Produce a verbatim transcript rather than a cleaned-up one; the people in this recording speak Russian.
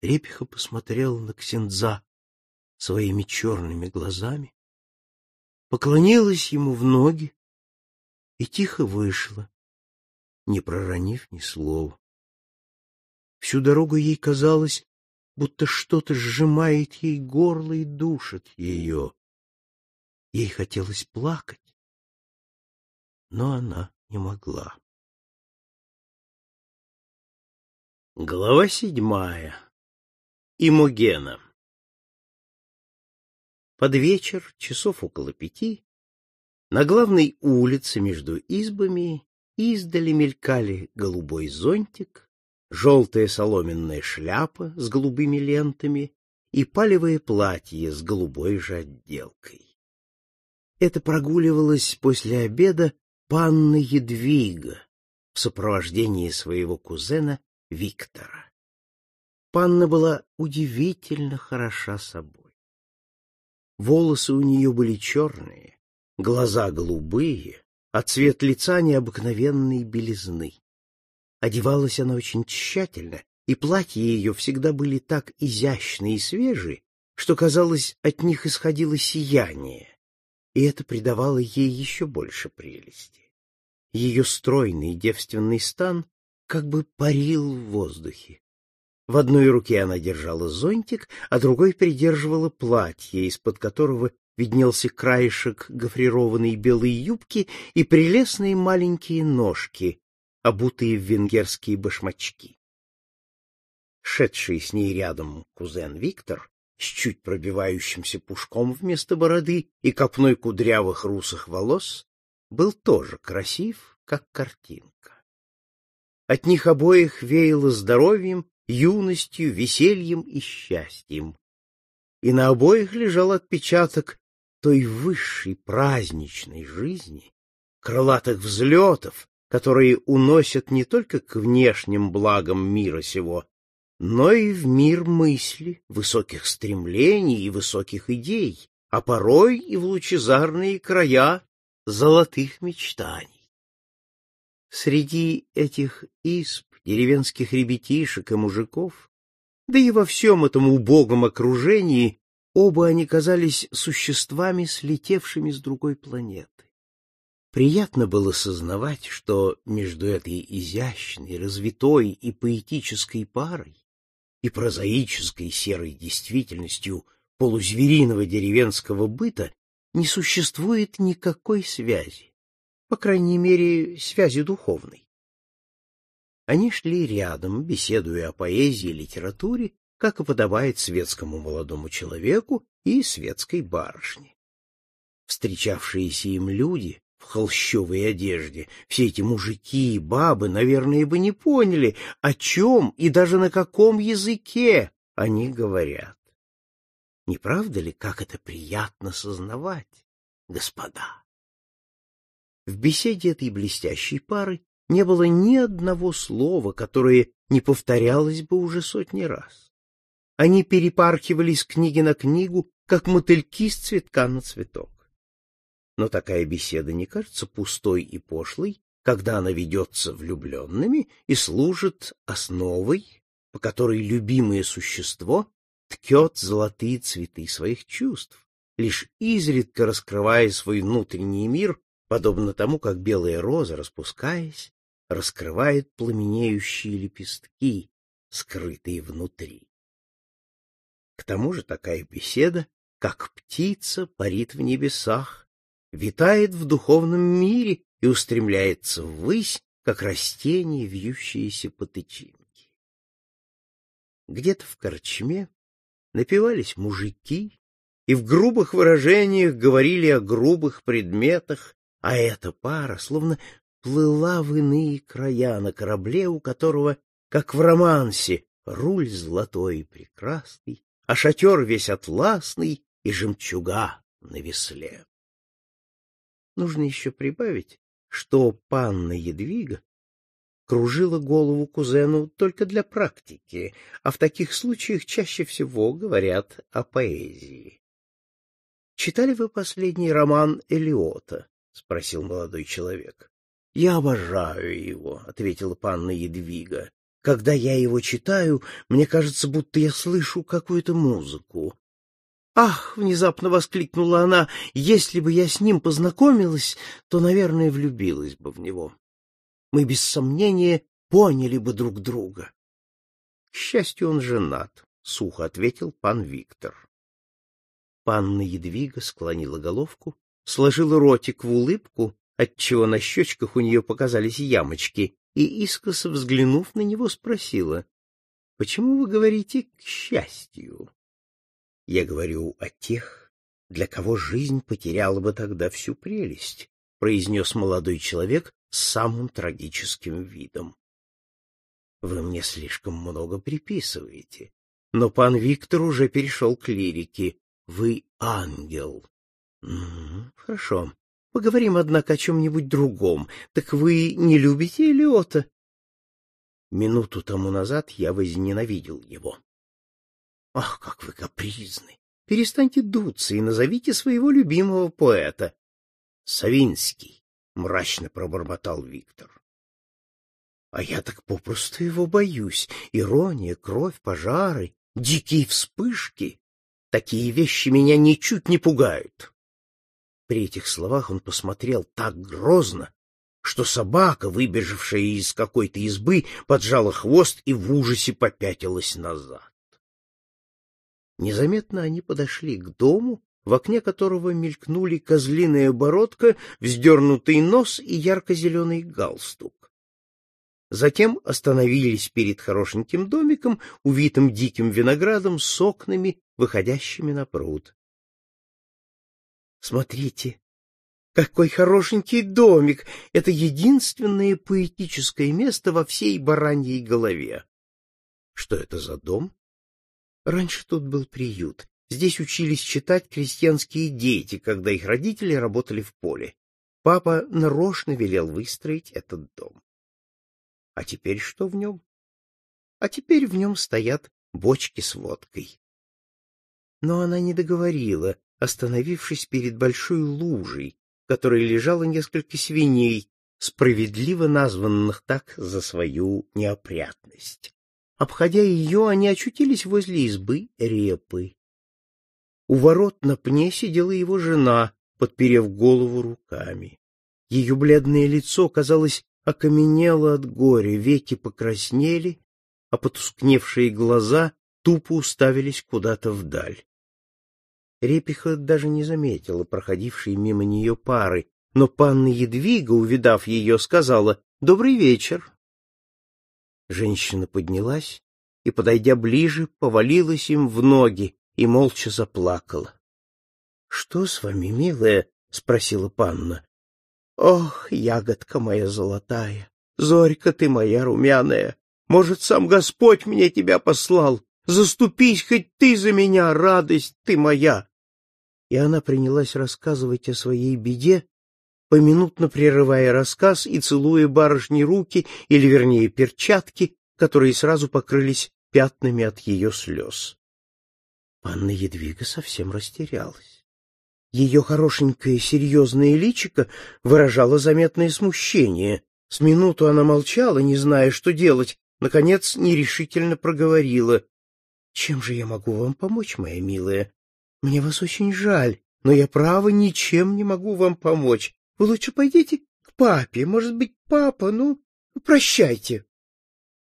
Репиха посмотрела на ксяндза своими черными глазами, поклонилась ему в ноги и тихо вышла, не проронив ни слова. Всю дорогу ей казалось, будто что-то сжимает ей горло и душит ее. Ей хотелось плакать, но она не могла. Глава седьмая. Имогена. Под вечер, часов около пяти, на главной улице между избами издали мелькали голубой зонтик, желтая соломенная шляпа с голубыми лентами и палевое платье с голубой же отделкой. Это прогуливалась после обеда панна Едвига в сопровождении своего кузена Виктора. Панна была удивительно хороша собой. Волосы у нее были черные, глаза голубые, а цвет лица необыкновенной белизны. Одевалась она очень тщательно, и платья ее всегда были так изящны и свежи, что, казалось, от них исходило сияние, и это придавало ей еще больше прелести. Ее стройный девственный стан как бы парил в воздухе. В одной руке она держала зонтик, а другой придерживала платье, из-под которого виднелся краешек гофрированной белой юбки и прелестные маленькие ножки, обутые в венгерские башмачки. Шедший с ней рядом кузен Виктор, с чуть пробивающимся пушком вместо бороды и копной кудрявых русых волос, был тоже красив, как картинка. От них обоих веяло здоровьем, юностью, весельем и счастьем. И на обоих лежал отпечаток той высшей праздничной жизни, крылатых взлетов, которые уносят не только к внешним благам мира сего, но и в мир мысли, высоких стремлений и высоких идей, а порой и в лучезарные края золотых мечтаний. Среди этих изб, деревенских ребятишек и мужиков, да и во всем этом убогом окружении, оба они казались существами, слетевшими с другой планеты. Приятно было сознавать, что между этой изящной, развитой и поэтической парой и прозаической серой действительностью полузвериного деревенского быта не существует никакой связи, по крайней мере, связи духовной. Они шли рядом, беседуя о поэзии и литературе, как и подобает светскому молодому человеку и светской барышне. Встречавшиеся им люди в холщовой одежде, все эти мужики и бабы, наверное, бы не поняли, о чем и даже на каком языке они говорят. Не правда ли, как это приятно сознавать, господа? В беседе этой блестящей пары не было ни одного слова, которое не повторялось бы уже сотни раз. Они перепархивали с книги на книгу, как мотыльки с цветка на цветок. Но такая беседа не кажется пустой и пошлой, когда она ведется влюбленными и служит основой, по которой любимое существо ткет золотые цветы своих чувств, лишь изредка раскрывая свой внутренний мир, подобно тому, как белая роза, распускаясь, раскрывает пламенеющие лепестки, скрытые внутри. К тому же такая беседа, как птица, парит в небесах, витает в духовном мире и устремляется ввысь, как растение, вьющееся по тычинке. Где-то в корчме напевались мужики и в грубых выражениях говорили о грубых предметах, а эта пара словно плыла в иные края на корабле, у которого, как в романсе, руль золотой и прекрасный, а шатер весь атласный и жемчуга на весле. Нужно еще прибавить, что панна Едвига кружила голову кузену только для практики, а в таких случаях чаще всего говорят о поэзии. — Читали вы последний роман Элиота? — спросил молодой человек. — Я обожаю его, — ответила панна Едвига. Когда я его читаю, мне кажется, будто я слышу какую-то музыку. «Ах!» — внезапно воскликнула она. «Если бы я с ним познакомилась, то, наверное, влюбилась бы в него. Мы, без сомнения, поняли бы друг друга». «К счастью, он женат», — сухо ответил пан Виктор. Панна Едвига склонила головку, сложила ротик в улыбку, отчего на щечках у нее показались ямочки, и, искоса взглянув на него, спросила: «Почему вы говорите «к счастью»?» «Я говорю о тех, для кого жизнь потеряла бы тогда всю прелесть», — произнес молодой человек с самым трагическим видом. «Вы мне слишком много приписываете, но пан Виктор уже перешел к лирике. Вы ангел». «М-м, хорошо. Поговорим, однако, о чем-нибудь другом. Так вы не любите Элиота?» Минуту тому назад я возненавидел его. «Ах, как вы капризны! Перестаньте дуться и назовите своего любимого поэта». «Савинский», — мрачно пробормотал Виктор. «А я так попросту его боюсь. Ирония, кровь, пожары, дикие вспышки. Такие вещи меня ничуть не пугают». При этих словах он посмотрел так грозно, что собака, выбежавшая из какой-то избы, поджала хвост и в ужасе попятилась назад. Незаметно они подошли к дому, в окне которого мелькнули козлиная бородка, вздернутый нос и ярко-зеленый галстук. Затем остановились перед хорошеньким домиком, увитым диким виноградом, с окнами, выходящими на пруд. «Смотрите, какой хорошенький домик! Это единственное поэтическое место во всей бараньей голове». «Что это за дом?» «Раньше тут был приют. Здесь учились читать крестьянские дети, когда их родители работали в поле. Папа нарочно велел выстроить этот дом». «А теперь что в нем?» «А теперь в нем стоят бочки с водкой». Но она не договорила, остановившись перед большой лужей, в которой лежало несколько свиней, справедливо названных так за свою неопрятность. Обходя ее, они очутились возле избы Репы. У ворот на пне сидела его жена, подперев голову руками. Ее бледное лицо, казалось, окаменело от горя, веки покраснели, а потускневшие глаза тупо уставились куда-то вдаль. Репиха даже не заметила проходившей мимо нее пары, но панна Едвига, увидав ее, сказала: «Добрый вечер». Женщина поднялась и, подойдя ближе, повалилась им в ноги и молча заплакала. — Что с вами, милая? — спросила панна. — Ох, ягодка моя золотая, зорька ты моя румяная, может, сам Господь мне тебя послал, заступись хоть ты за меня, радость ты моя. И она принялась рассказывать о своей беде, поминутно прерывая рассказ и целуя барышне руки, или, вернее, перчатки, которые сразу покрылись пятнами от ее слез. Панна Едвига совсем растерялась. Ее хорошенькое серьезное личико выражало заметное смущение. С минуту она молчала, не зная, что делать, наконец нерешительно проговорила: — Чем же я могу вам помочь, моя милая? Мне вас очень жаль, но я, право, ничем не могу вам помочь. Вы лучше пойдите к папе. Может быть, папа, ну, прощайте.